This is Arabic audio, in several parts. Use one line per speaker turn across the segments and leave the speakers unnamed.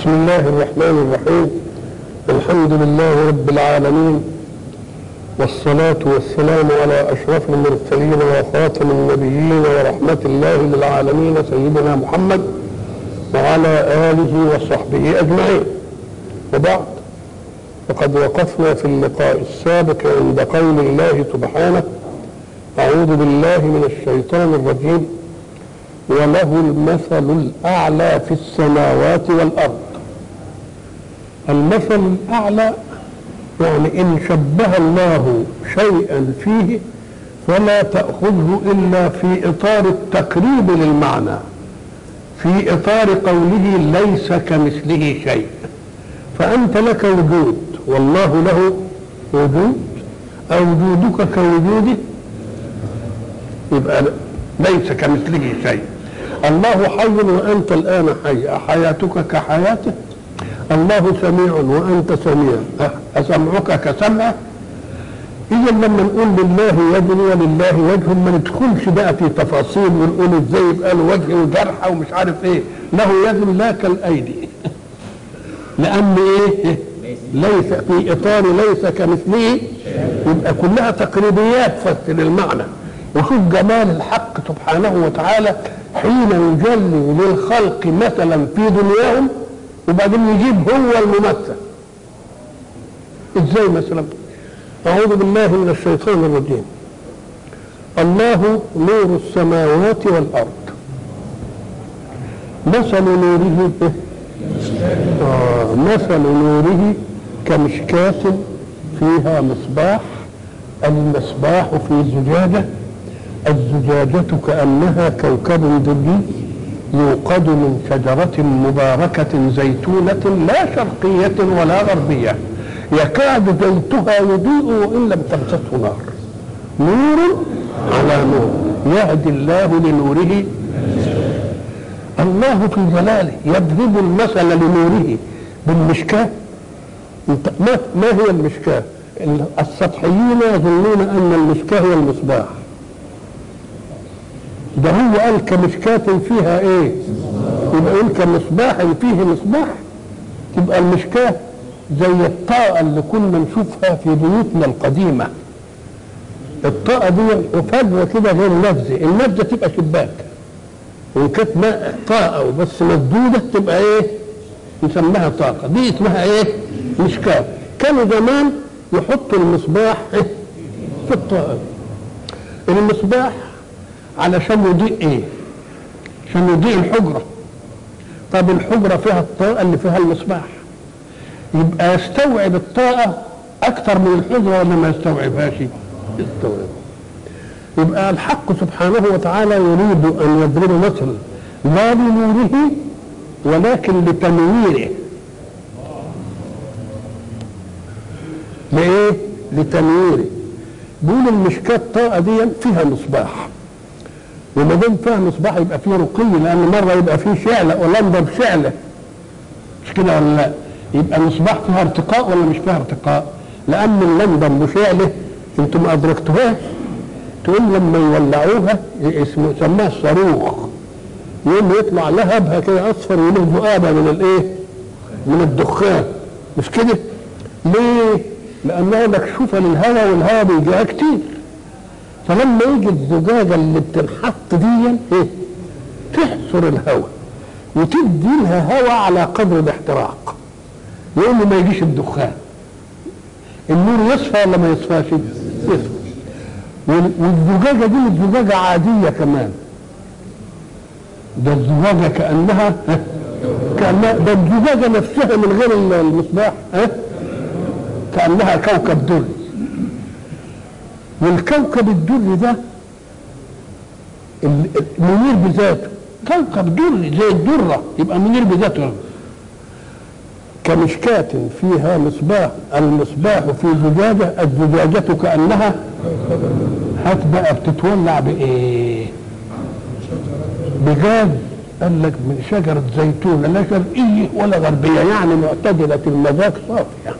بسم الله الرحمن الرحيم. الحمد لله رب العالمين، والصلاة والسلام على أشرف المرسلين وخاتم النبيين ورحمة الله للعالمين سيدنا محمد وعلى آله وصحبه أجمعين. وبعد، فقد وقفنا في اللقاء السابق عند قول الله سبحانه: أعوذ بالله من الشيطان الرجيم: وله المثل الأعلى في السماوات والأرض. المثل الأعلى يعني إن شبه الله شيئا فيه فلا تأخذه إلا في إطار التقريب للمعنى، في إطار قوله ليس كمثله شيء. فأنت لك وجود والله له وجود، أو وجودك كوجوده، يبقى ليس كمثله شيء. الله حي وأنت الآن حي، أحياتك كحياته. الله سميع وأنت سميع، أسمعك كسمعه. إذا لما نقول لله يد ولله وجه ما ندخلش بقى في تفاصيل ونقول ازاي يبقى له وجه وجرحه ومش عارف ايه. له يد لا كالأيدي، لأن ايه؟ ليس في إطار ليس كمثله، يبقى كلها تقريبيات فسر المعنى. وشوف جمال الحق سبحانه وتعالى حين يجلي للخلق مثلا في دنياهم وبعدين يجيب هو الممثل. ازاي مثلا؟ أعوذ بالله من الشيطان الرجيم: الله نور السماوات والأرض مثل نوره مثل نوره كمشكاة فيها مصباح، المصباح في زجاجة، الزجاجة كأنها كوكب دري يوقد من شجرة مباركة زيتونة لا شرقية ولا غربية يكاد زيتها يضيء وإن لم تمسسه نار، نور على نور يهدي الله لنوره. الله في جلاله يضرب المثل لنوره بالمشكاة. ما هي المشكاة؟ السطحيين يظنون أن المشكاة هي المصباح. ده هو قال كمشكاة فيها ايه؟ يبقى يقول كمصباح فيه مصباح. تبقى المشكاة زي الطاقة اللي كنا نشوفها في بيوتنا القديمة. الطاقة دي فجوة كده غير نافذة، النافذة تبقى شباك، وإن كانت طاقة وبس مسدودة تبقى ايه؟ نسميها طاقة. دي اسمها ايه؟ مشكاة. كانوا زمان يحطوا المصباح في الطاقة. المصباح علشان يضيء ايه؟ عشان يضيء الحجرة. طب الحجرة فيها الطاقة اللي فيها المصباح، يبقى يستوعب الطاقة أكثر من الحجرة ولا ما يستوعبهاش؟ يستوعب. يبقى الحق سبحانه وتعالى يريد أن يضرب مثلا لا لنوره ولكن لتنويره. لإيه؟ لتنويره. بيقول المشكاة الطاقة دي فيها مصباح، وما دام فيها مصباح يبقى فيه رقي، لأن مرة يبقى فيه شعلة ولمبة بشعلة، مش كده ولا لا؟ يبقى المصباح فيها ارتقاء ولا مش فيها ارتقاء؟ لأن اللمبة بشعلة أنتم ما أدركتوها، تقول لما يولعوها يسموها الصاروخ، يقوم يطلع لها هبها كده أصفر وله ذؤابة من الإيه؟ من الدخان، مش كده؟ ليه؟ لأنها مكشوفة للهواء والهواء بيجيها كتير. فلما يجي الزجاجة اللي بتنحط دي ايه؟ تحصر الهواء وتدي لها هواء على قدر الاحتراق، يقوم ما يجيش الدخان. النور يصفى ولا ما يصفاش؟ يصفى. والزجاجة دي مش زجاجة عادية كمان، ده الزجاجة كأنها ده الزجاجة نفسها من غير المصباح كأنها كوكب دري. والكوكب الدري ده منير بذاته، كوكب دري زي الدرة، يبقى منير بذاته. كمشكاة فيها مصباح، المصباح في زجاجة، الزجاجة كأنها هتبقى بتتولع بإيه؟ بغاز. قال لك من شجرة زيتون لا شرقية ولا غربية، يعني معتدلة المذاق صافية.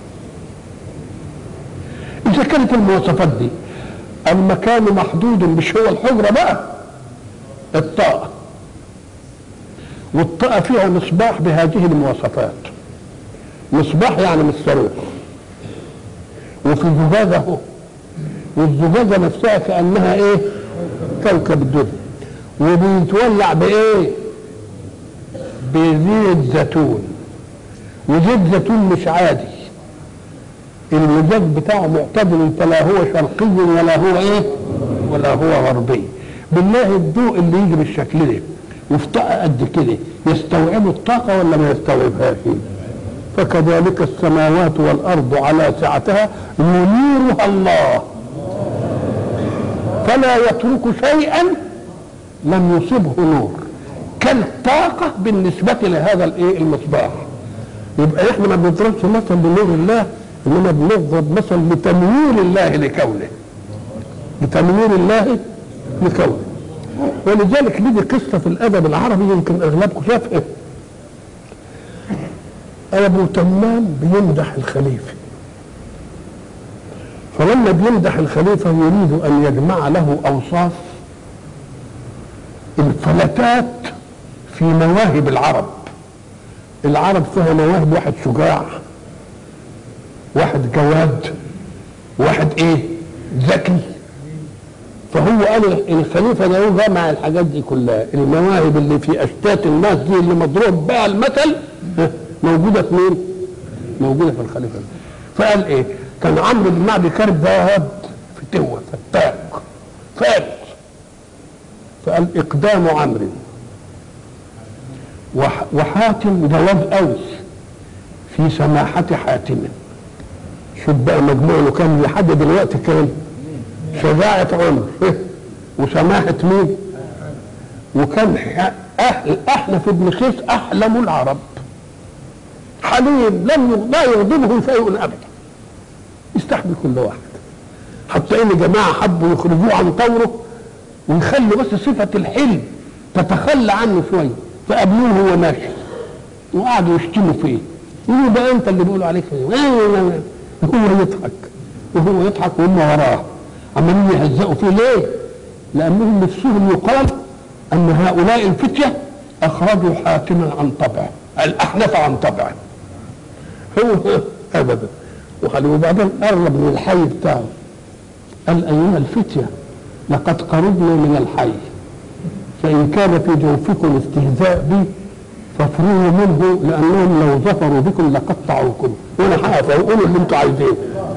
إذا كانت المواصفات دي، المكان محدود مش هو الحجرة بقى، الطاقة، والطاقة فيها مصباح بهذه المواصفات. مصباح يعني مش صاروخ، وفي زجاجه اهو، والزجاجه نفسها كانها ايه؟ كوكب الدنيا، وبيتولع بايه؟ بزيت زيتون، وزيت زيتون مش عادي، المزاج بتاعه معتدل، فلا هو شرقي ولا هو ايه؟ ولا هو غربي. بالله الضوء اللي يجي بالشكل ده وفي طاقه قد كده يستوعب الطاقه ولا ما يستوعبهاش؟ فكذلك السماوات والارض على سعتها ينيرها الله، فلا يترك شيئا لم يصبه نور، كالطاقه بالنسبه لهذا الايه؟ المصباح. يبقى احنا ما بنضربش مثل لنور الله، انما بنضرب مثل لتنوير الله لكونه، لتنوير الله لكونه. ولذلك لدي قصه في الادب العربي يمكن اغلبكم شافها. ابو تمام بيمدح الخليفه، فلما بيمدح الخليفه يريد ان يجمع له اوصاف الفلتات في مواهب العرب. العرب فيها مواهب، واحد شجاع، واحد جواد، واحد ايه؟ ذكي. فهو قال الخليفه ده جمع الحاجات دي كلها، المواهب اللي في اشتات الناس دي اللي مضروب بها المثل موجوده في مين؟ موجوده في الخليفه. فقال ايه؟ كان عمرو بن معدي كارب ذهب فتوه فتاك فارس، فقال اقدام عمرو وحاتم جواد اوس في سماحه حاتم. شوف بقى مجموعه كان لحد دلوقتي كان شجاعه عمر وسماحه مين؟ وكان احنف بن خيس احلم العرب، حليم لا يغضبه شيء ابدا، يستحمل كل واحد، حتى ان جماعه حبوا يخرجوه عن طوره ويخلوا بس صفه الحلم تتخلى عنه شويه، فقابلوه وهو ماشي وقعدوا يشتموا فيه، يقولوا بقى انت اللي بيقولوا عليك ايه؟ هو يضحك وهو يضحك وهم وراه عمالين يهزقوا فيه. ليه؟ لانهم نفسهم يقال ان هؤلاء الفتيه اخرجوا حاتما عن طبعه، الاحنف عن طبعه. هو ابدا. وبعدين قرب من الحي بتاعه قال ايها الفتيه لقد قربنا من الحي، فان كان في جوفكم استهزاء بي فافروا منه، لانهم لو ظفروا بكم لقطعوكم، وانا هقف وقولوا اللي انتم عايزينه.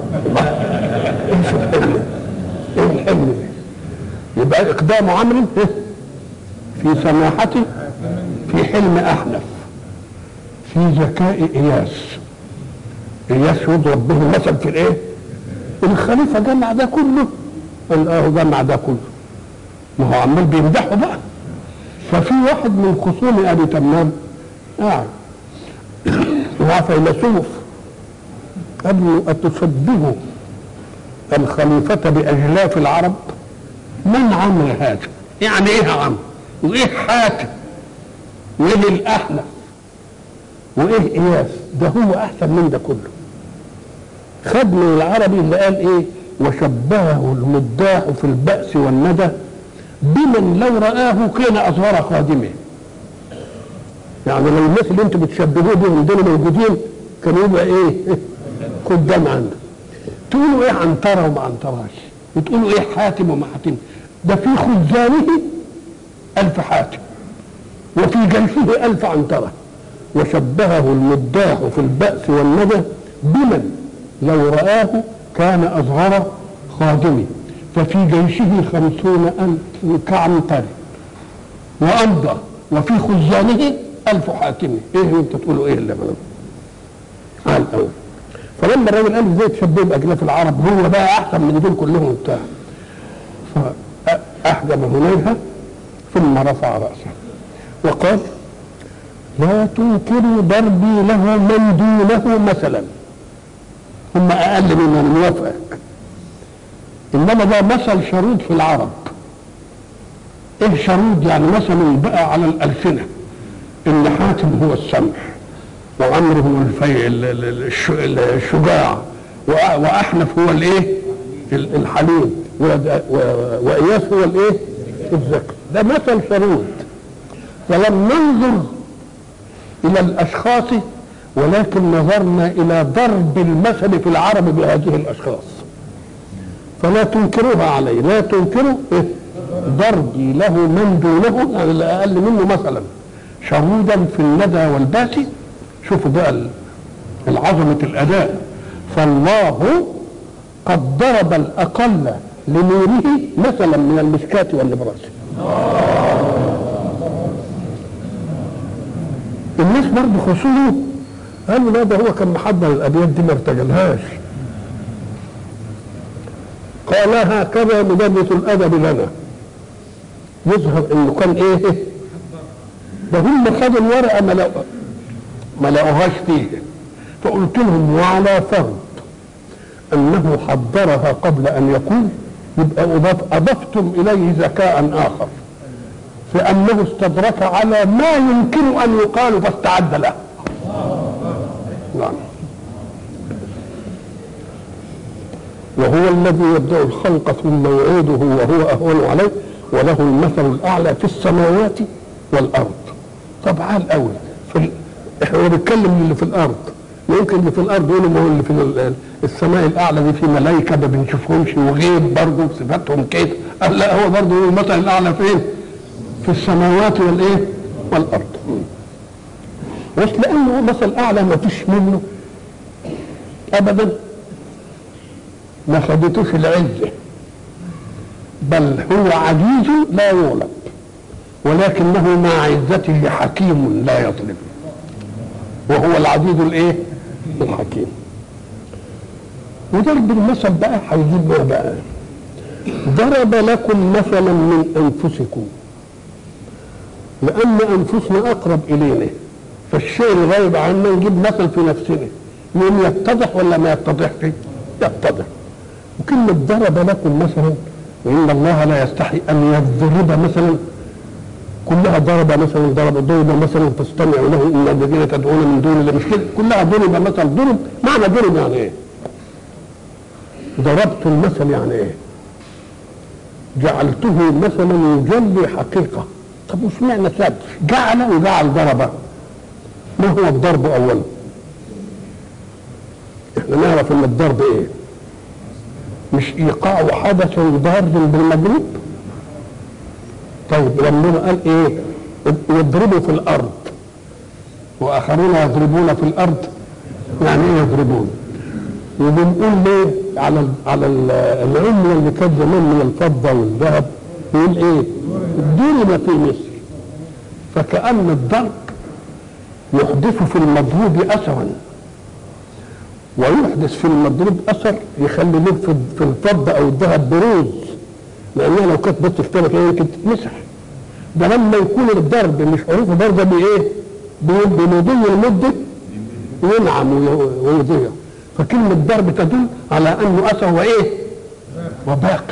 ايه الحلم ده؟ يبقى اقدام عمرو في سماحته، في حلم احنف، في ذكاء اياس. اياس يضرب به المثل في الايه؟ الخليفه جمع ده كله، قال جمع ده كله، ما هو عمال بيمدحه بقى. ففي واحد من خصوم ابي تمام قاعد وهو فيلسوف قال له اتشبه الخليفه باجلاف العرب؟ من عمرو هذا؟ يعني ايه عمرو؟ وايه حاتم؟ وايه الاحنف؟ وايه اياس؟ ده هو احسن من ده كله. خد من العربي اللي قال ايه؟ وشبهه المداح في البأس والندى بمن لو رآه كان أصغر خادمه. يعني لو الناس اللي انتم بتشبهوه بهم دول موجودين كانوا يبقى ايه؟ قدام عنده. تقولوا ايه عنترة وما عنتراش، وتقولوا ايه حاتم وما حاتم. ده في خزانه 1000 حاتم وفي جيشه 1000 عنترة. وشبهه المداح في البأس والندى بمن لو رآه كان أصغر خادمه، ففي جيشه 50,000 كعنتر وأمضى، وفي خزانه 1000 حاتم. ايه انت تقولوا ايه اللي بقى؟ على الاول. فلما الراجل قال ازاي تشبه باجلاف العرب، هو بقى احسن من دول كلهم وبتاع، فاحجب هنيها ثم رفع راسه وقال لا تنكروا ضربي له من دونه مثلا، هم اقل من الموافق، انما ده مثل شرود في العرب. ايه شرود؟ يعني مثل بقى على الالسنه، ان حاتم هو السمح، وعمرو هو الشجاع، واحنف هو الايه؟ الحليم، واياس هو الايه؟ الذكي. ده مثل شرود. فلم ننظر الى الاشخاص ولكن نظرنا إلى ضرب المثل في العرب بهذه الأشخاص، فلا تنكروها عليه، لا تنكروا ضربي له من دونه، يعني اللي أقل منه مثلا شهودا في الندى والباسي. شوفوا بقى العظمة الأداء. فالله قد ضرب الأقل لنوره مثلا من المشكاة والنبراس. الناس برضه خصوصا قالوا لا ده هو كان محضر الأبيات دي ما ارتجلهاش. قال هكذا مدرس الأدب لنا، يظهر انه كان ايه ده هم خدوا الورقه ما لقوهاش فيه، فقلت لهم وعلى فرض انه حضرها قبل ان يقول يبقى اضفتم اليه ذكاء اخر في انه استدرك على ما يمكن ان يقال فاستعد له. نعم. وهو الذي يبدأ الخلق ثم يعيده وهو اهون عليه وله المثل الاعلى في السماوات والارض. طبعا الاول احنا بنتكلم اللي في الارض، ممكن اللي في الارض يقولوا ما هو اللي في السماء الاعلى دي في ملائكه ما بنشوفهمش وغيب برضه صفاتهم كده. قال لا هو برضه المثل الاعلى فين؟ في السماوات والايه؟ والارض. بس لانه مثل اعلى ما فيش منه ابدا، ما خدتوش العزه، بل هو عزيز لا يغلب، ولكنه مع عزته حكيم لا يظلم، وهو العزيز الايه؟ الحكيم. وضرب المثل بقى هيجيب ما بقى ضرب لكم مثلا من انفسكم، لان انفسنا اقرب الينا، فالشيء الغايب عنا نجيب مثل في نفسنا يوم يتضح ولا ما يتضحش؟ يتضح. وكلمه ضرب لكم مثلا، وان الله لا يستحي ان يضرب مثلا، كلها ضرب مثلا، ضرب مثلا فاستمعوا له ان الذين تدعون من دون الله، مش كده؟ كلها ضرب مثلا. ضرب معنى ضرب يعني ايه؟ ضربت المثل يعني ايه؟ جعلته مثلا يجلي حقيقه. طب وش معنى سبب؟ جعل وجعل ضرب. ما هو الضرب اولا؟ احنا نعرف ان الضرب ايه؟ مش ايقاع حدث ضار بالمضروب. طيب ربنا قال ايه؟ يضربوا في الارض واخرون يضربون في الارض، يعني ايه يضربون؟ وبنقول ليه على العمله اللي كانت زمان من الفضه والذهب يقول ايه؟ ضرب في مصر. فكأن الضرب يحدث في المضروب اثرا، ويحدث في المضروب اثر يخلي له في الفضه او الذهب بروز، لانها لو كانت بس اختلف يمكن تتمسح. ده لما يكون الضرب مش حروف ضربه بايه؟ بمضي المده ينعم ويضيع. فكلمه ضرب تدل على انه اثر وايه؟ وباقي.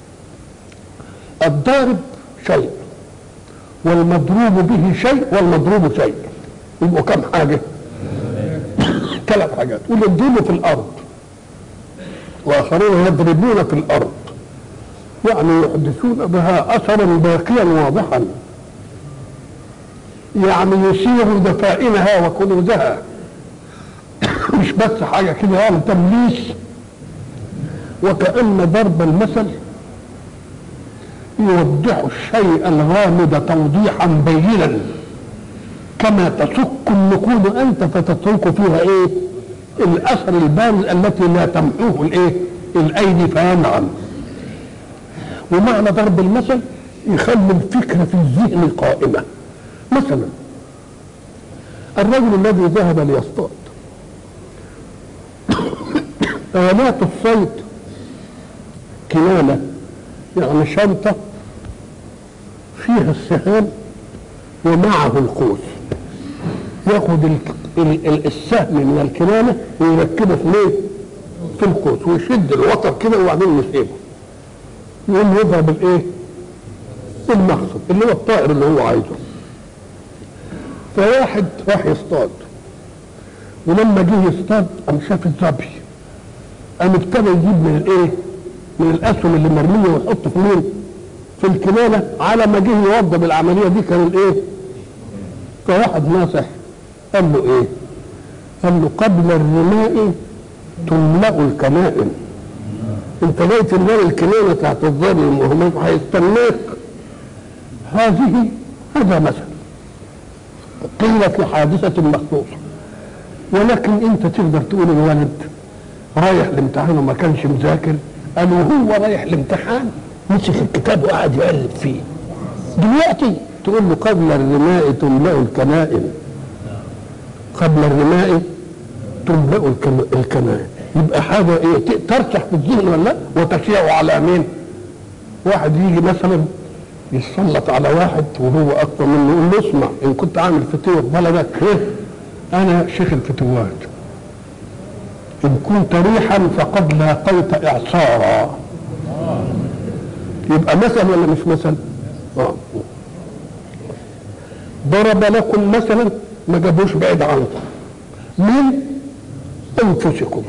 الضارب شيء والمضروب به شيء والمضروب شيء، يبقوا كم حاجه؟ ثلاث حاجات. يضربوا في الارض واخرون يضربون في الارض، يعني يحدثون بها اثرا باقيا واضحا، يعني يسير دفائنها وكنوزها، مش بس حاجه كده يعني تمليس. وكأن ضرب المثل يوضح الشيء الغامض توضيحا بينا، كما تسك النقود انت فتترك فيها ايه؟ الاثر البارز التي لا تمحوه الايه؟ الايدي فينعم. ومعنى ضرب المثل يخلي الفكره في الذهن قائمه. مثلا الرجل الذي ذهب ليصطاد، آلات الصيد كنانه، يعني شنطه فيها السهام ومعه القوس، ياخد السهم من الكنانه ويركبه في ايه؟ في القوس، ويشد الوتر كده وبعدين يسيبه، يقوم يضرب الايه؟ المقصد اللي هو الطائر اللي هو عايزه. فواحد راح يصطاد، ولما جه يصطاد قام شاف الظبي، قام ابتدى يجيب من الايه؟ من الاسهم اللي مرميه ويحطه في مين؟ في الكنانه. على ما جه يوضب العمليه دي كان الايه؟ فواحد ناصح قال له ايه؟ قال له قبل الرماء تملأ الكنائن. انت لقيت النار الكنانة تحت الظلم وهم هيستناك. هذا مثل قيل في حادثة مخصوصة، ولكن انت تقدر تقول الولد رايح الامتحان وما كانش مذاكر، قالوا هو رايح الامتحان مسك الكتاب وقعد يقلب فيه. دلوقتي تقول له قبل الرماء تملأ الكنائن، قبل الرماء تملأ الكنائن، يبقى حاجة ايه ترتح في الذهن ولا لا؟ وتشيع على مين؟ واحد يجي مثلا يتسلط على واحد وهو اكبر منه، يقول له اسمع ان كنت عامل فتوى في بلدك انا شيخ الفتوات، ان كنت ريحا فقد لاقيت اعصارا. يبقى مثل ولا مش مثل؟ ضرب لكم مثلا ما جابوش بعيد عنكم من انفسكم،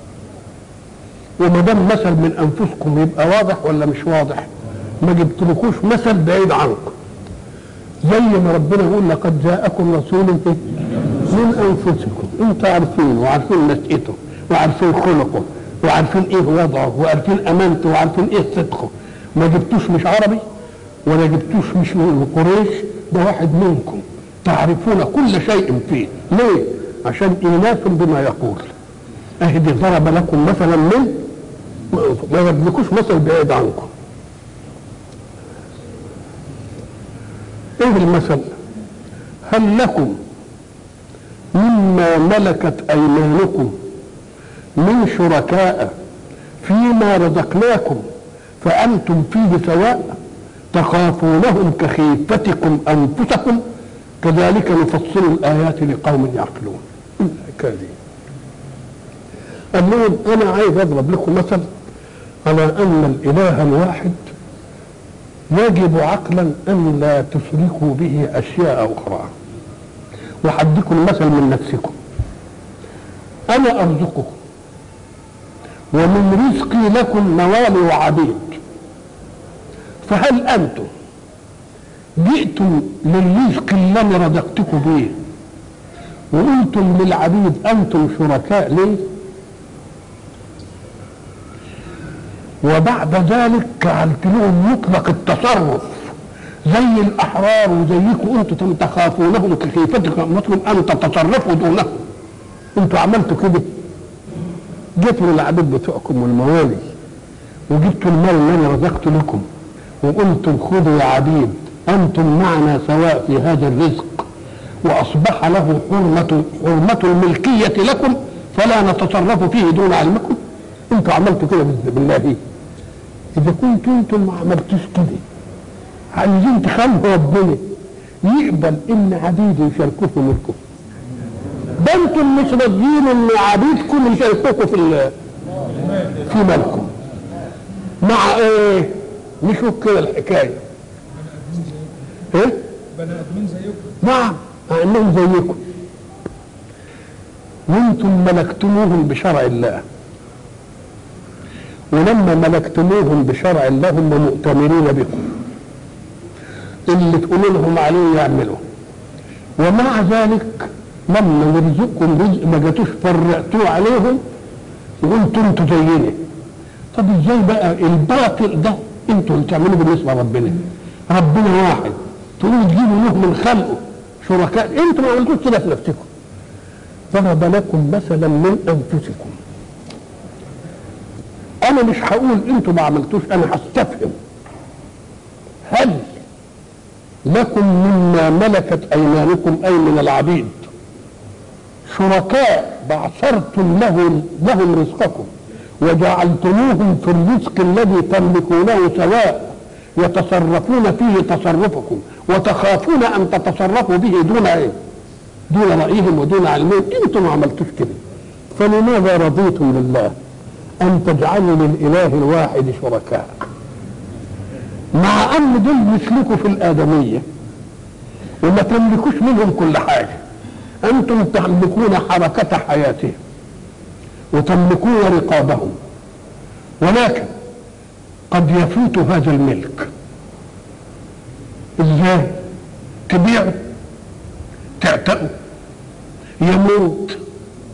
وما دام مثل من انفسكم يبقى واضح ولا مش واضح؟ ما جبتلكوش مثل بعيد عنكم، زي ما ربنا يقول لقد جاءكم رسول من انفسكم، انتوا عارفين وعارفين نشأته وعارفين خلقه وعارفين ايه وضعه وعارفين امانته وعارفين ايه صدقه. ما جبتوش مش عربي ولا جبتوش مش من قريش، ده واحد منكم تعرفون كل شيء فيه. ليه؟ عشان إيناس بما يقول. اهدي ضرب لكم مثلا من ما يجيبلكوش مثل بعيد عنكم. ايه المثل؟ هل لكم مما ملكت ايمانكم من شركاء فيما رزقناكم فانتم فيه سواء تخافونهم كخيفتكم انفسكم كذلك نفصل الايات لقوم يعقلون. الحكايه دي قال لهم انا عايز اضرب لكم مثل على ان الاله الواحد يجب عقلا ان لا تشركوا به اشياء اخرى. وحدكم المثل من نفسكم، انا ارزقكم ومن رزقي لكم موالي وعبيد، فهل انتم جئتم للرزق الذي رزقتكم به وقلتم للعبيد انتم شركاء ليه؟ وبعد ذلك جعلت لهم مطلق التصرف زي الاحرار وزيكم انتم تخافونهم كخيفتكم انفسكم ان تتصرفوا دونهم. انتوا عملتوا كده، جيتوا للعبيد بتوعكم والموالي وجبتوا المال اللي انا رزقت لكم وقلتم خذوا يا عبيد انتم معنا سواء في هذا الرزق، واصبح له حرمة الملكية لكم فلا نتصرف فيه دون علمكم. انتوا عملتوا كده بالله. اذا كنتوا انتم ما عملتوش كده عايزين تخلوا ربنا يقبل ان عبيده يشاركوه في ملكه؟ ده انتم مش راضيين ان عبيدكم يشاركوكوا في ملكه. مع ايه؟ نشوف كده الحكايه. ايه؟ بني ادمين زيكم. نعم، مع انهم زيكم وانتم ملكتموهم بشرع الله، ولما ملكتموهم بشرع الله هم مؤتمرين بكم، اللي تقولوا لهم عليه يعملوا. ومع ذلك لما نرزقكم رزق ما جاتوش فرعتوه عليهم وقلتوا انتوا زينا. طب ازاي بقى الباطل ده انتوا اللي تعملوه بالنسبه لربنا؟ ربنا واحد تقولوا تجيبوا له من خلقه شركاء، انتوا ما عملتوش كده في نفسكم. ضرب لكم مثلا من انفسكم. انا مش هقول انتوا ما عملتوش، انا هستفهم هل لكم مما ملكت ايمانكم اي من العبيد شركاء بعثرتم لهم رزقكم وجعلتموهم في الرزق الذي تملكونه سواء يتصرفون فيه تصرفكم وتخافون ان تتصرفوا به دون ايه؟ دون رايهم ودون علمهم. انتم ما عملتوش كده، فلماذا رضيتم لله ان تجعلوا للاله الواحد شركاء مع ان دول مثلكم في الادميه وما تملكوش منهم كل حاجه؟ انتم تملكون حركه حياتهم وتملكون رقابهم، ولكن قد يفوت هذا الملك. ازاي؟ تبيعه، تعتقه، يموت،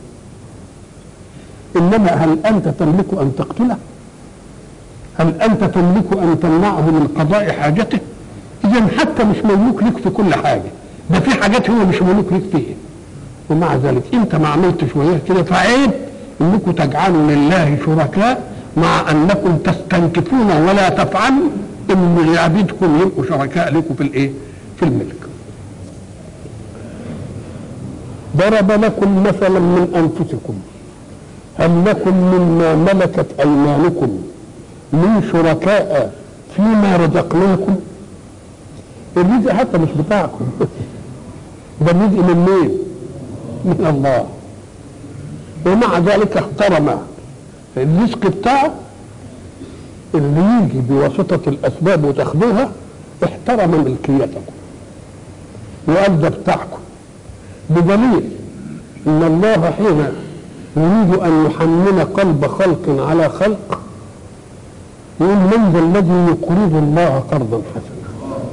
انما هل انت تملك ان تقتله؟ هل انت تملك ان تمنعه من قضاء حاجته؟ اذا حتى مش مملوك لك في كل حاجه، ده في حاجات هو مش مملوك لك فيها، ومع ذلك انت ما عملتش وياه كده. فعيب انكم تجعلوا لله شركاء مع انكم تستنكفون ولا تفعلوا ان عبيدكم يبقوا شركاء لكم في الايه؟ في الملك. ضرب لكم مثلا من انفسكم هل لكم مما ملكت ايمانكم من شركاء فيما رزقناكم؟ الرزق حتى مش بتاعكم ده الرزق من مين؟ من الله. ومع ذلك احترم الرزق بتاعه اللي يجي بواسطة الأسباب وتاخدوها، احترم ملكيتكم وقال ده بتاعكم، بدليل ان الله حين يريد ان يحمل قلب خلق على خلق يقول من ذا الذي يقرض الله قرضا حسنا؟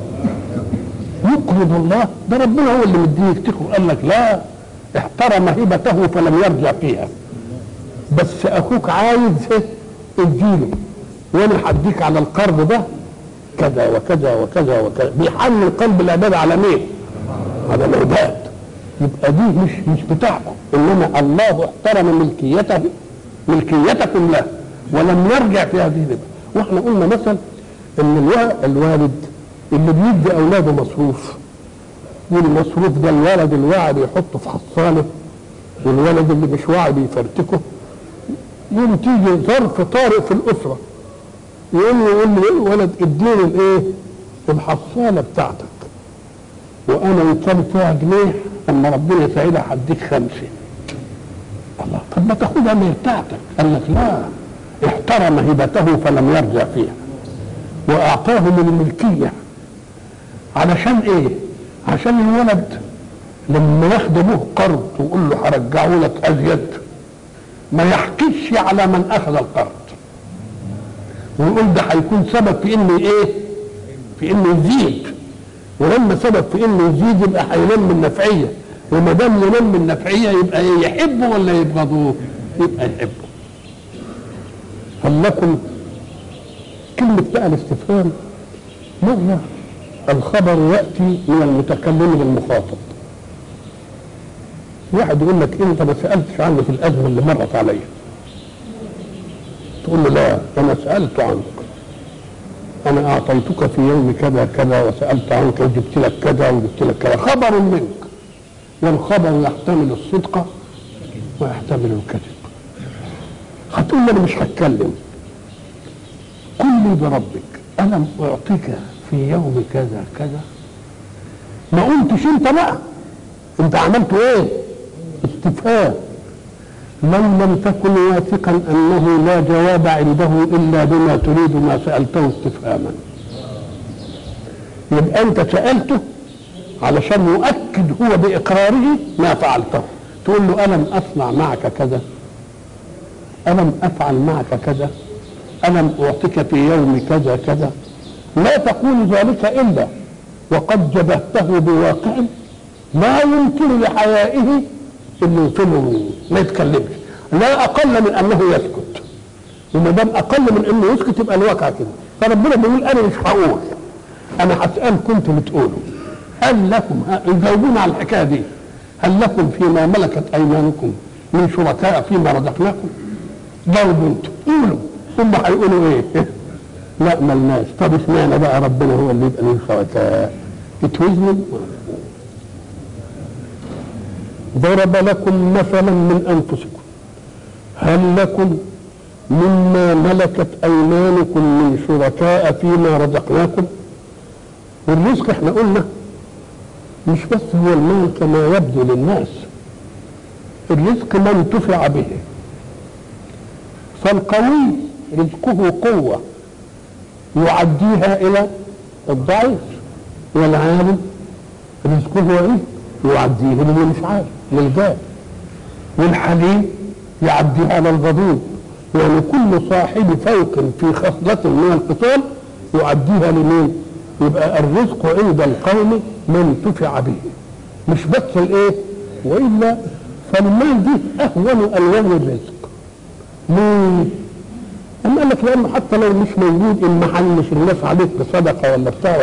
يقرض الله ده ربنا هو اللي مديه يفتكر. قال لك لا، احترم هبته فلم يرجع فيها، بس اخوك عايز اديله وانا هديك على القرض ده كذا وكذا وكذا وكذا. بيحمل قلب العباد على مين؟ على العباد. يبقى دي مش بتاعكم، انما الله احترم ملكيتكم له ولم يرجع في هذه الهبه. واحنا قلنا مثلا ان الوالد اللي بيدي اولاده مصروف، والمصروف ده الولد الواعي بيحطه في حصاله والولد اللي مش واعي بيفرتكه، يوم تيجي ظرف طارئ في الاسره يقول له الولد اديني الايه؟ الحصاله بتاعتك وانا وكان فيها جنيه، اما ربنا يسعدها هديك 5. الله، طب ما تاخدها من بتاعتك. قال لك لا، احترم هبته فلم يرجع فيها واعطاه من الملكيه. علشان ايه؟ عشان الولد لما ياخد ابوه قرض ويقول له هرجعه لك ازيد ما يحكيش على من اخذ القرض ويقول ده هيكون سبب في انه ايه؟ في انه يزيد، ولما سبب في انه يزيد يبقى هينام من نفعيه، وما دام ينام من نفعيه يبقى ايه؟ يحبه ولا يبغضوه؟ يبقى يحبه. هل لكم كلمه بقى الاستفهام مره الخبر ياتي من المتكلم بالمخاطب. واحد يقول لك انت ما سالتش عني في الازمه اللي مرت عليا، تقول له لا انا سالت عنك، انا اعطيتك في يوم كذا كذا وسالت عنك وجبت لك كذا وجبت لك كذا، خبر منك، والخبر يحتمل الصدق ويحتمل الكذب. هتقول لي انا مش هتكلم، قل لي بربك الم اعطيك في يوم كذا كذا؟ ما قلتش انت بقى، انت عملت ايه؟ استفهام. من لم تكن واثقا انه لا جواب عنده الا بما تريد ما سالته استفهاما، يبقى انت سالته علشان يؤكد هو باقراره ما فعلته. تقول له الم اصنع معك كذا؟ الم افعل معك كذا؟ الم اعطيك في يوم كذا كذا؟ لا تقول ذلك الا وقد جبهته بواقع لا يمكن لحيائه انه يطلب ما يتكلمش، لا اقل من انه يسكت. وما دام اقل من انه يسكت يبقى الواقع كده. فربنا بيقول انا مش هقول، انا هسالكم انتم بتقولوا هل لكم، جاوبونا على الحكايه دي، هل لكم فيما ملكت ايمانكم من شركاء فيما رزقناكم؟ جاوبوا انتم، قولوا. هم هيقولوا ايه؟ لا ملناش. طب اشمعنى بقى ربنا هو اللي يبقى له شركاء؟ اتوزنوا. ضرب لكم مثلا من انفسكم هل لكم مما ملكت ايمانكم من شركاء فيما رزقناكم؟ والرزق احنا قلنا مش بس هو المال كما يبدو للناس، الرزق ما انتفع به. فالقوي رزقه قوة يعديها الى الضعيف، والعالم رزقه ايه؟ يعديه للي مش عارف، للجاه، والحليم يعديها للغضوب. يعني كل صاحب فوق في خصلة من القتال يعديها لمين؟ يبقى الرزق عند القوم ما انتفع به، مش بس الايه؟ والا فالمال دي اهون الوان الرزق، ليه؟ أما قال لك لأنه حتى لو مش موجود إن ما حنش الناس عليك بصدقة ولا بتاع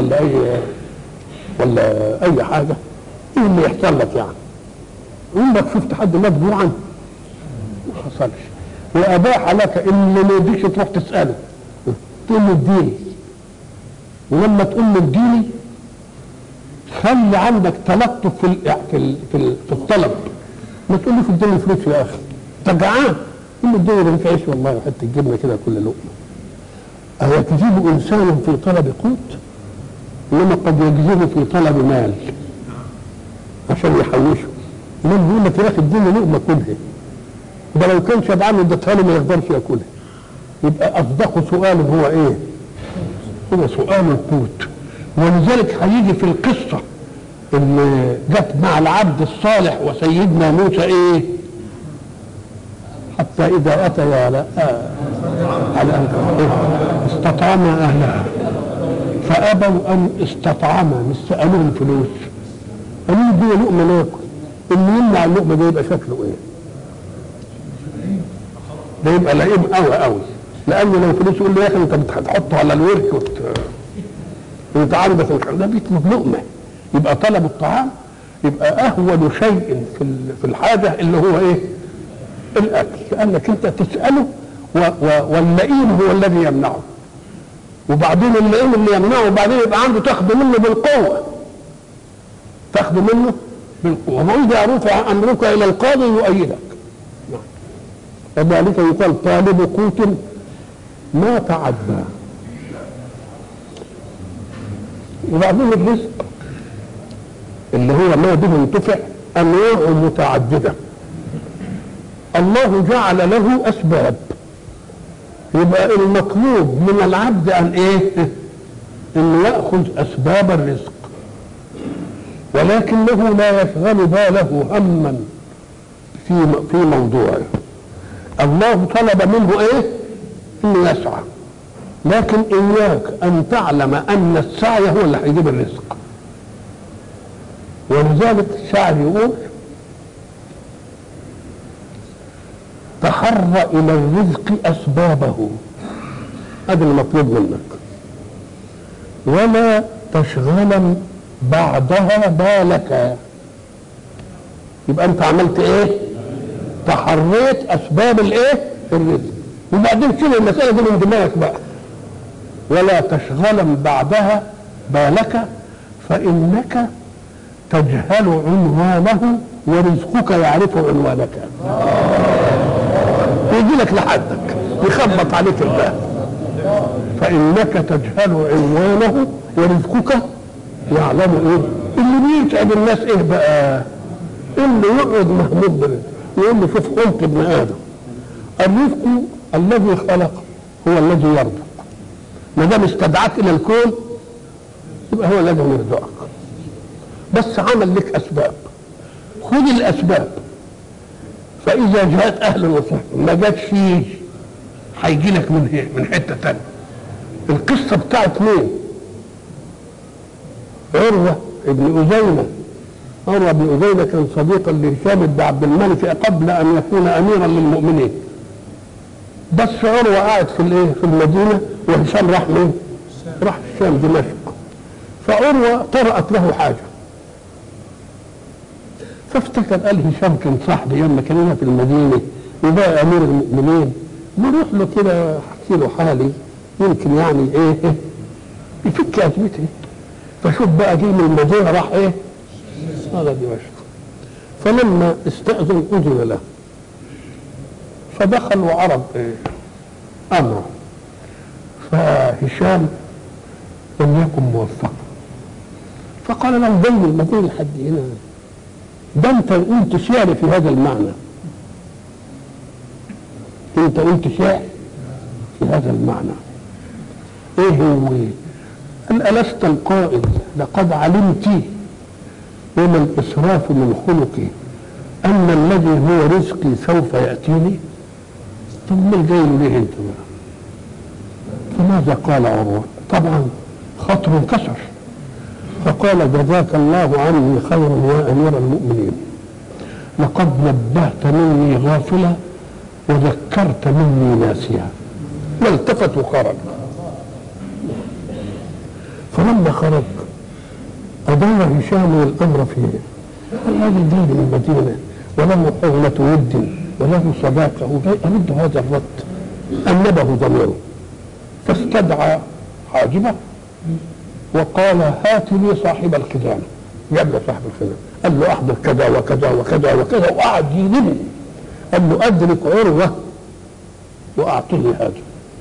ولا أي حاجة، إيه اللي يحصل لك يعني؟ يقول لك شفت حد مات جوعا؟ ما حصلش، وأباح لك إن ما يديش تروح تسأله، تقول له اديني، ولما تقول له اديني خلي عندك تلطف في الطلب، ما تقولوش اديني فلوس يا اخي انت جعان، قول له اديني رغيف عيش والله وحته جبنه كده كل لقمه. أيكذب انسان في طلب قوت؟ انما قد يكذب في طلب مال عشان يحوشه. من بيقول لك يا اخي اديني لقمه كلها، ده لو كان شبعان اديتها له ما يقدرش ياكلها. يبقى اصدق سؤال هو ايه؟ هو سؤال القوت. ولذلك هيجي في القصه اللي جت مع العبد الصالح وسيدنا موسى ايه؟ حتى اذا اتيا على استطعما اهلها فابوا ان استطعما، مش سالوهم فلوس، قالوا له ادينا لقمه ناكل. اللي يمنع اللقمه ده يبقى شكله ايه؟ ده يبقى لئيم قوي قوي، لانه لو فلوس يقول له يا اخي انت هتحطه على الورك وانت عندك ده بيطلب لقمه. يبقى طلب الطعام يبقى اهون شيء في الحاجه اللي هو ايه؟ الاكل، لانك انت تساله واللئيم هو الذي يمنعه، وبعدين اللئيم اللي يمنعه وبعدين يبقى عنده تاخده منه بالقوه، تاخده منه بالقوه. واذا رفع امرك الى القاضي يؤيدك. وذلك يقال طالب قوت ما تعدى. وبعدين الرزق اللي هو ما به انتفع انواع متعدده، الله جعل له اسباب، يبقى المطلوب من العبد ان ايه؟ انه ياخذ اسباب الرزق، ولكنه لا يشغل باله هما في موضوعه. الله طلب منه ايه؟ انه يسعى، لكن اياك ان تعلم ان السعي هو اللي هيجيب الرزق. ولذلك الشاعر يقول تحر الى الرزق اسبابه، هذا المطلوب منك، ولا تشغلا بعدها بالك. يبقى انت عملت ايه؟ تحريت اسباب الايه؟ الرزق، وبعدين شيل المساله دي من دماغك بقى. ولا تشغلا بعدها بالك فانك تجهل عنوانه ورزقك يعرف عنوانك. يجي لك لحدك يخبط عليك الباب، فانك تجهل عنوانه ورزقك يعلم ايه؟ اللي بيتعب الناس ايه بقى؟ اللي يقعد مهموم برزق يقول له شوف قلت ابن ادم الرزق الذي خلق هو الذي يرزق، ما دام استدعاك الى الكون يبقى هو الذي يرزقك، بس عمل لك اسباب، خذ الاسباب، فاذا جاءت اهل وسهلا، ما جاتش هيجي لك من حته ثانيه. القصه بتاعت مين؟ عروه ابن أزينة. عروه بن أزينة كان صديقا لهشام بن عبد الملك قبل ان يكون اميرا للمؤمنين. بس عروه قاعد في المدينه وهشام راح مين؟ راح الشام دمشق. فعروه طرأت له حاجه، فافتكر قال هشام كان صاحبي يوم كان هنا في المدينه وبقى امير المؤمنين، نروح له كده احكي له حالي يمكن يعني ايه يفك ازمتي. فشوف بقى جه من المدينه راح ايه؟ هذا دمشق. فلما استأذن أذن له، فدخل وعرض ايه؟ امره. فهشام لم يكن موفقا، فقال له دين المدينه لحد هنا، ده انت قلت شعر في هذا المعنى، انت قلت شعر في هذا المعنى. ايه هو؟ قال ألست القائل لقد علمت وما الإسراف من خلقي أن الذي هو رزقي سوف يأتيني؟ طب ما جاي ليه انت بقى؟ فماذا قال عروة؟ طبعا خاطره انكسر، فقال جزاك الله عني خيرا يا امير المؤمنين، لقد نبهت مني غافلا وذكرت مني ناسيا، والتفت وخرج. فلما خرج أدار هشام الأمر فيه، قال هذا الدين من المدينة وله حرمة ود وله صداقة أرد هذا الرد. أنبه ضميره فاستدعى حاجبه وقال هات لي صاحب الخزانة. جاب له صاحب الخزانة قال له أحضر كذا وكذا وكذا وكذا، وقعد يلم. قال له أدرك عروة وأعطيه هذا.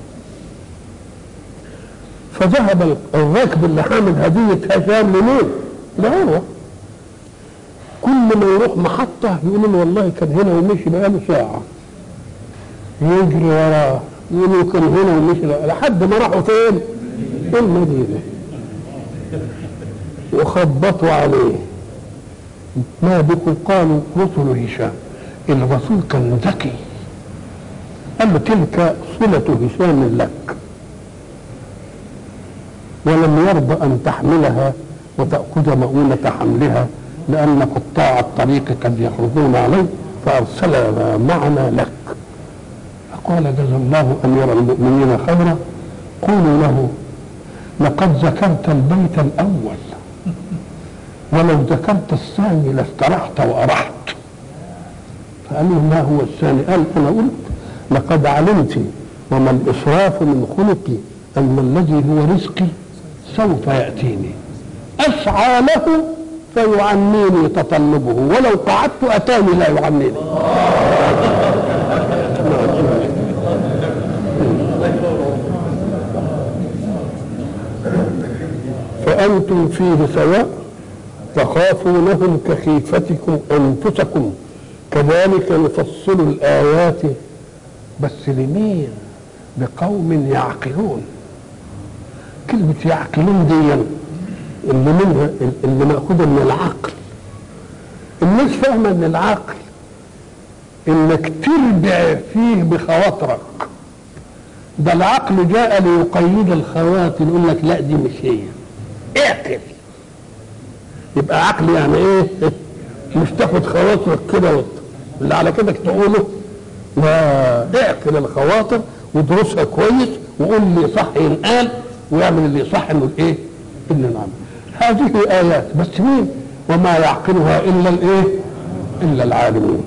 فذهب الراكب اللي حامل هدية هشام لمين؟ لعروة. كل ما يروح محطة يقول له والله كان هنا ومشي بقاله ساعة، يجري وراه يقول له كان هنا ومشي لحد ما راحوا فين؟ المدينة. وخبطوا عليه ما بكم؟ قالوا رسل هشام. الرسول كان ذكي، قال له تلك صلة هشام لك، ولم يرضى أن تحملها وتأخذ مؤونة حملها لأن قطاع الطريق قد يخرجون عليه، فأرسلنا معنا لك. فقال جزا الله أمير المؤمنين خيرا، قولوا له لقد ذكرت البيت الأول ولو ذكرت الثاني لاسترحت وأرحت. فقال له ما هو الثاني؟ قال أنا قلت لقد علمت وما الإسراف من خلقي أن الذي هو رزقي سوف يأتيني، أسعى له فيعنيني تطلبه، ولو قعدت أتاني لا يعنيني. فأنتم فيه سواء تخافونهم كخيفتكم أنفسكم كذلك نفصل الآيات. بس لمين؟ لقوم يعقلون. كلمة يعقلون دي اللي منها اللي مأخوذة من العقل. الناس فاهمة ان العقل انك ترجع فيه بخواطرك، ده العقل جاء ليقيد الخواطر، يقول لك لا دي مش هي، اعقل. يبقى عقل يعني ايه؟ مش تاخد خواطرك كده اللي على كده تقوله، لا، اعقل الخواطر ودرسها كويس وقول اللي صح ينقال ويعمل اللي صح انه الايه؟ انه نعمل. هذه ايات بس مين؟ وما يعقلها الا الايه؟ الا العالمون.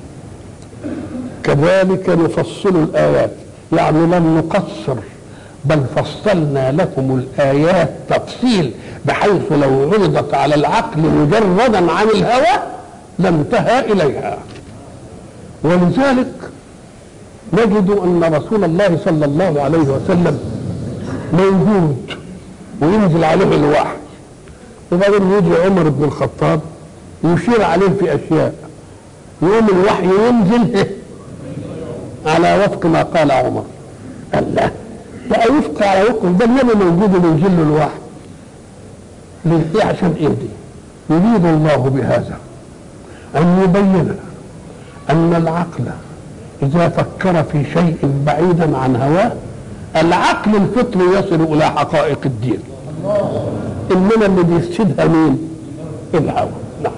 كذلك نفصل الايات، يعني لم نقصر بل فصلنا لكم الايات تفصيل بحيث لو عرضت على العقل مجردا عن الهوى لانتهى اليها. ولذلك نجد ان رسول الله صلى الله عليه وسلم موجود وينزل عليه الوحي، وبعدين يجي عمر بن الخطاب يشير عليه في اشياء، يوم الوحي ينزل على وفق ما قال عمر. قال لا، بقى يفقى على وفق ده اليوم موجود وينزل له الوحي. ليه؟ عشان ايه دي؟ يريد الله بهذا ان يبين ان العقل اذا فكر في شيء بعيدا عن هواه، العقل الفطري يصل الى حقائق الدين، انما اللي بيفسدها مين؟ الهوى. نعم.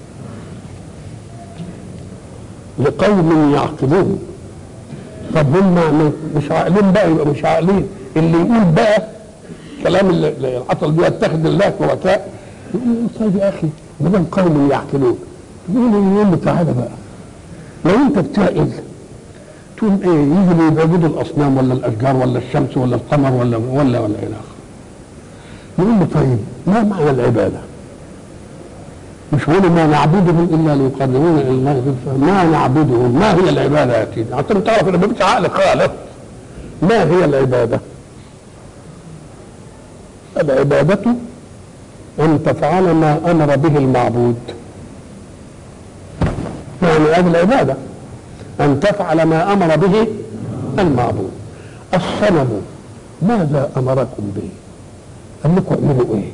لقوم يعقلون. طب هم مش عاقلين بقى، يبقى مش عاقلين. اللي يقول بقى كلام اللي العطل بيتخذ الله شركاء، يقول طيب يا اخي ما دام قوم يعقلون، يقول له تعالى بقى، لو انت بتعقل تقول ايه؟ يجي اللي يعبدوا الاصنام ولا الاشجار ولا الشمس ولا القمر ولا الى اخره. نقول له طيب ما معنى العباده؟ مش يقولوا ما نعبدهم الا ليقربونا الى الله زلفى. ما نعبدهم، ما هي العباده يا سيدي؟ عشان تعرف ان ما فيش عقل خالص. ما هي العباده؟ العباده ان تفعل ما امر به المعبود. يعني هذه العباده ان تفعل ما امر به المعبود. الصنم ماذا امركم به؟ قال لكم اعملوا ايه؟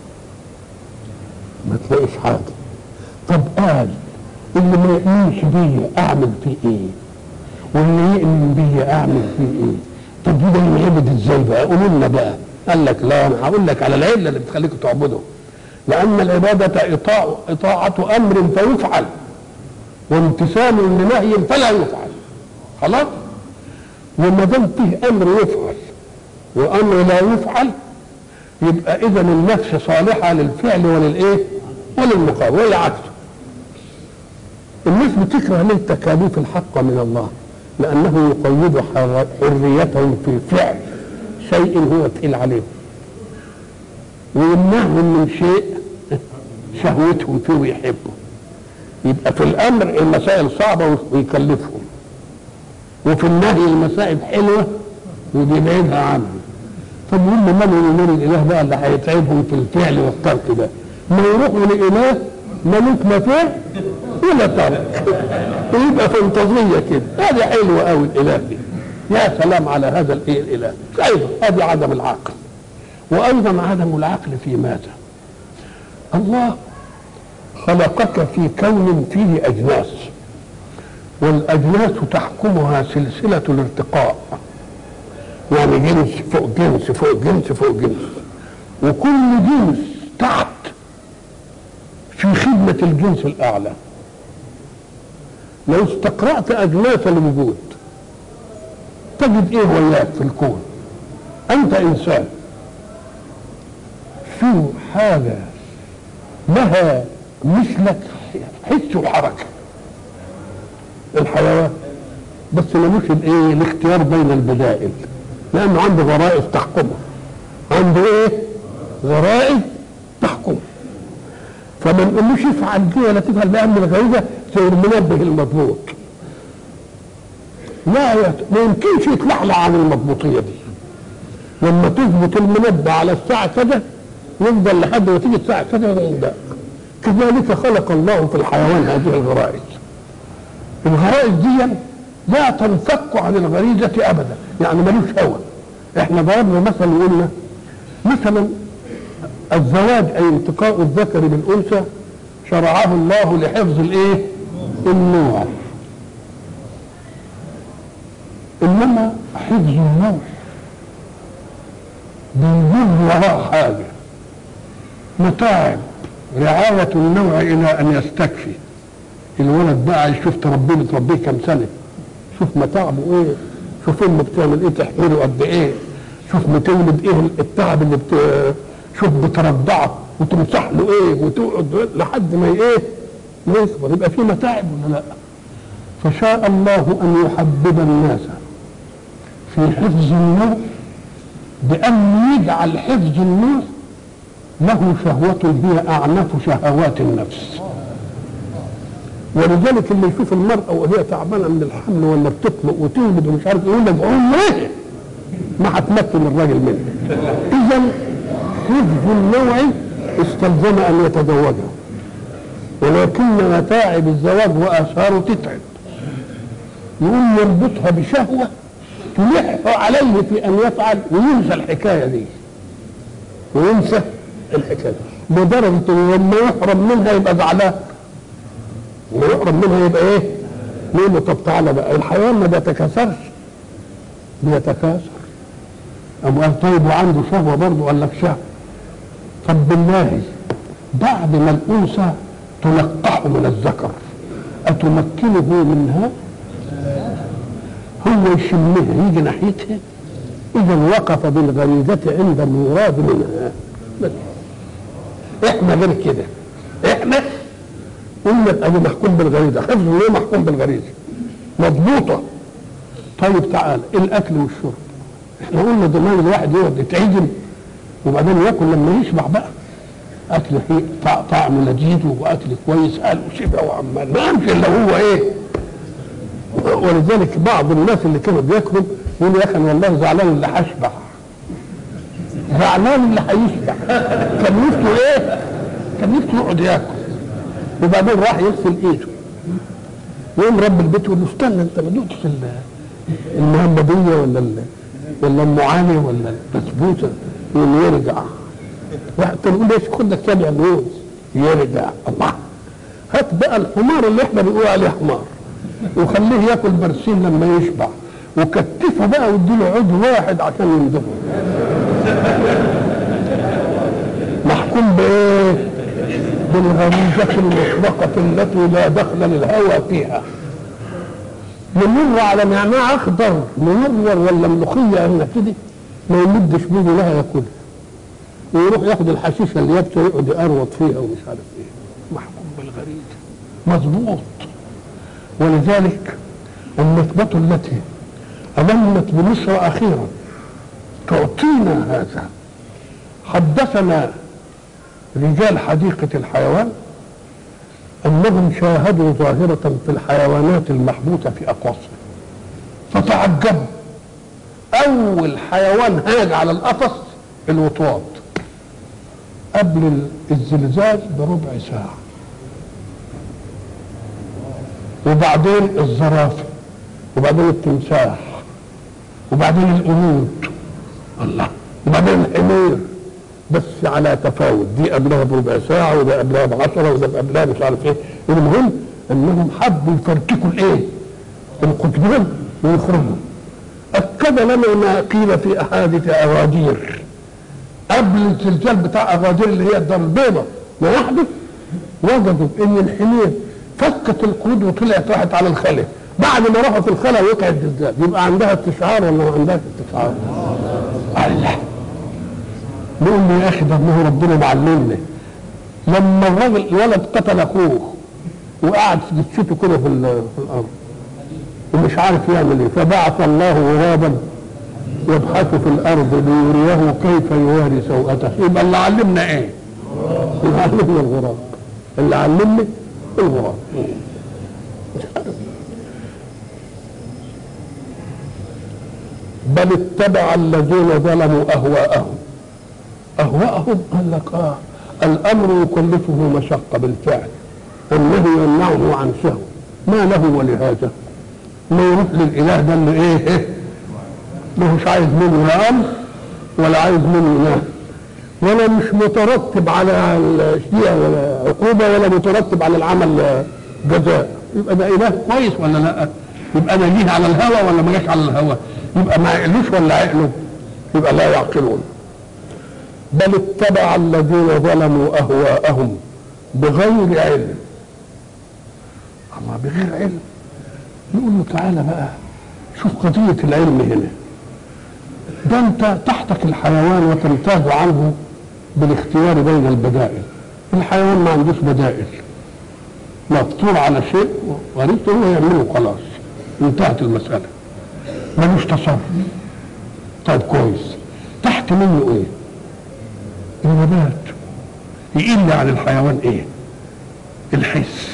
ما تلاقيش حاجه. طب قال اللي ما يؤمنش بيا اعمل فيه ايه؟ واللي يؤمن بيا اعمل فيه ايه؟ طب ده ينعبد ازاي بقى؟ قولوا لنا بقى. قال لك لا، انا هقول لك على العله اللي بتخليكم تعبدوا. لان العباده اطاعه امر فيفعل، وامتثال لنهي فلا يفعل. خلاص. وما دام فيه امر يفعل وامر لا يفعل يبقى اذا النفس صالحه للفعل وللايه؟ وللمقابل وهي عكسه. الناس بتكره ليه التكاليف الحقه من الله؟ لانه يقيد حريتهم في فعل شيء هو ثقيل عليهم ويمنعهم من شيء شهوتهم فيه ويحبوا. يبقى في الامر المسائل صعبه ويكلفهم، وفي النهي المسائل حلوه وبيبعدها عنهم. طب هم من الاله بقى اللي هيتعبهم في الفعل والترك ده؟ ما يروحوا لاله ملوك ما فيه ولا ترك، ويبقى فانتازيه كده. هذه حلوه قوي الاله دي، يا سلام على هذا الاله. ايضا هذه عدم العقل. وايضا عدم العقل في ماذا؟ الله خلقك في كون فيه اجناس، والاجناس تحكمها سلسله الارتقاء، يعني جنس فوق جنس فوق جنس فوق جنس، وكل جنس تحت في خدمه الجنس الاعلى. لو استقرأت اجناس الوجود تجد ايه وياك في الكون؟ انت انسان في حاجه لها مثلك حس وحركه، الحيوان بس ملوش الايه؟ الاختيار بين البدائل، لانه عنده غرائز تحكمه. عنده ايه؟ غرائز تحكمه. فما نقولوش افعل دي ولا تفعل بقى من الغريزه زي المنبه المضبوط. لا ما يمكنش يتلحلح عن المضبوطيه دي. لما تثبت المنبه على الساعه كذا يفضل لحد ما تيجي الساعه كذا ويندق. كذلك خلق الله في الحيوان هذه الغرائز. الغرائز دي لا تنفك عن الغريزه ابدا، يعني ملوش هوى. احنا ضربنا مثل وقلنا مثلا الزواج اي التقاء الذكر بالانثى شرعه الله لحفظ الايه؟ النوع. انما حفظ النوع بيجيب وراء حاجه، متاعب رعايه النوع الى ان يستكفي. الولد بقى يشوف تربيه كم سنه، شوف متاعبه ايه، شوف امه بتعمل ايه تحمله قد ايه، شوف بتولد ايه التعب اللي شوف بترضعه وتمسح له ايه وتقعد لحد ما ايه ما يكبر. يبقى في متاعب ولا لا؟ فشاء الله ان يحبب الناس في حفظ النوع بان يجعل حفظ النوع له شهوة هي اعنف شهوات النفس. ولذلك اللي يشوف المرأة وهي تعبانة من الحمل ولا بتطلق وتولد ومش عارف يقول لك عمره ما هتمكن الراجل منه. إذا حفظ النوع استلزم أن يتزوجها، ولكن متاعب الزواج وآثاره تتعب. يقوم يربطها بشهوة تلح عليه في أن يفعل وينسى الحكاية دي، وينسى الحكاية دي لدرجة لما يحرم منها يبقى زعلان، ويحرم منها يبقى ايه؟ نقول له طب تعالى بقى. الحيوان ما بيتكاثرش، بيتكاثر. أم قال طيب وعنده شهوة برضه؟ قال لك شهوة. طب بالله بعد ما الأنثى تلقح من الذكر أتمكنه منها؟ هو يشمها يجي ناحيتها، إذا وقف بالغريزة عند المراد منها. بس إحنا غير كده، إحنا قلنا أبو محكوم بالغريزة، حفظ ليه محكوم بالغريزة مضبوطة. طيب تعال الأكل والشرب، احنا قلنا زمان الواحد يقعد يتعجن وبعدين ياكل لما يشبع بقى، اكل فيه طعم لذيذ واكل كويس قال وشبع وعمال ما امشي الا هو ايه. ولذلك بعض الناس اللي كانوا بياكلوا يقولوا يا اخي والله زعلان اللي هشبع، زعلان اللي هيشبع. كان نفسه ايه؟ كان نفسه يقعد ياكل وبعدين راح يغسل ايده، يقوم رب البيت يقول له استنى انت ما دوقتش المهمبيه ولا ام علي ولا البسبوسه، يقوم يرجع. حتى نقول ايش خد لك سبع موز، يرجع. الله، هات بقى الحمار اللي احنا بنقول عليه حمار وخليه ياكل برسيم لما يشبع، وكتفه بقى واديله عود واحد عشان ينضبه. محكوم بايه؟ بالغريزه المطلقه التي لا دخل للهوى فيها. يمر على نعناع اخضر منور ولا ملوخيه هنا كده ما يمدش بيده لها ياكلها، ويروح ياخد الحشيشه اللي يابسه يقعد يقروط فيها ومش عارف ايه، محكوم بالغريزه مظبوط. ولذلك النخبة التي أمنت بمصر أخيرا تعطينا هذا. حدثنا رجال حديقة الحيوان أنهم شاهدوا ظاهرة في الحيوانات المحبوسة في أقواسها فتعجبوا. أول حيوان هاج على القفص الوطواط قبل الزلزال بربع ساعة، وبعدين الزرافة، وبعدين التمساح، وبعدين القرود، الله، وبعدين الحمير، بس على تفاوت، دي قبلها بربع ساعة وده قبلها ب10 وده قبلها مش عارف ايه. المهم انهم حبوا يفرتكوا الايه؟ القطبان ويخرجوا. اكد لنا ما قيل في احاديث اغادير قبل الزلزال بتاع اغادير اللي هي الدار البيضاء ما يحدث، وجدوا ان الحمير فكت القرود وطلعت راحت على الخلا، بعد ما راحت الخلا وقعت الزلزال. يبقى عندها استشعار ولا ما عندهاش استشعار؟ الله. نقول له يا اخي ده ما هو ربنا معلمنا. لما الولد قتل اخوه وقعد في جثته كده في الارض ومش عارف يعمل ايه، فبعث الله غرابا يبحث في الارض ليريه كيف يواري سوءته. يبقى اللي علمنا ايه؟ اللي علمنا الغراب، اللي علمنا الغراب. بل اتبع الذين ظلموا اهواءهم. اهواءهم قال لك الامر يكلفه مشقه بالفعل، النهي يمنعه عن شهوه، ما له ولهذا ما يروح للاله ده اللي ايه ما هوش عايز منه لا امر ولا عايز منه نهي، ولا مش مترتب على الشيء ولا عقوبه ولا مترتب على العمل جزاء. يبقى ده اله كويس ولا لا؟ يبقى انا جيه على الهوى ولا ما جاش على الهوى؟ يبقى ما عقلوش ولا عقلوا؟ يبقى لا يعقلون. بل اتبع الذين ظلموا اهواءهم بغير علم. الله، بغير علم. نقول له تعالى بقى شوف قضيه العلم هنا. ده انت تحتك الحيوان وتمتاز عنه بالاختيار بين البدائل. الحيوان ما عندوش بدائل، مفطور على شيء وعرفته هو يعمله خلاص، انتهت المساله، ملوش تصرف. طيب كويس، تحت منه ايه؟ النبات. يقل عن الحيوان ايه؟ الحس.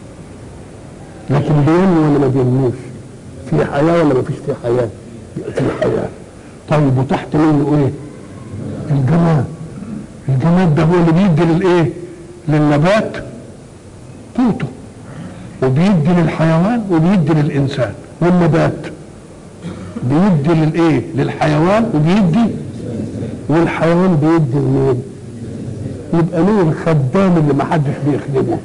لكن بينمو ولا ما بينموش؟ في حياه ولا ما فيش في حياه؟ في حياه. طيب وتحت منه ايه؟ الجماد. الجماد ده هو اللي بيدي للايه؟ للنبات قوته، وبيدي للحيوان وبيدي للانسان. والنبات بيدي للايه؟ للحيوان وبيدي، والحيوان بيدي لمين؟ يبقى مين الخدام اللي ما حدش بيخدمه؟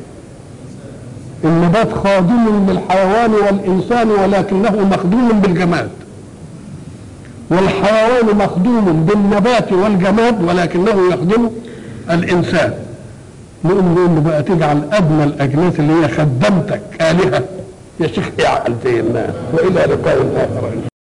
النبات خادم للحيوان والانسان ولكنه مخدوم بالجماد، والحيوان مخدوم بالنبات والجماد ولكنه يخدم الانسان. نقوم له بقى تجعل ادنى الاجناس اللي هي خدمتك الهه يا شيخ، اعقل زي الناس. والى لقاء اخر.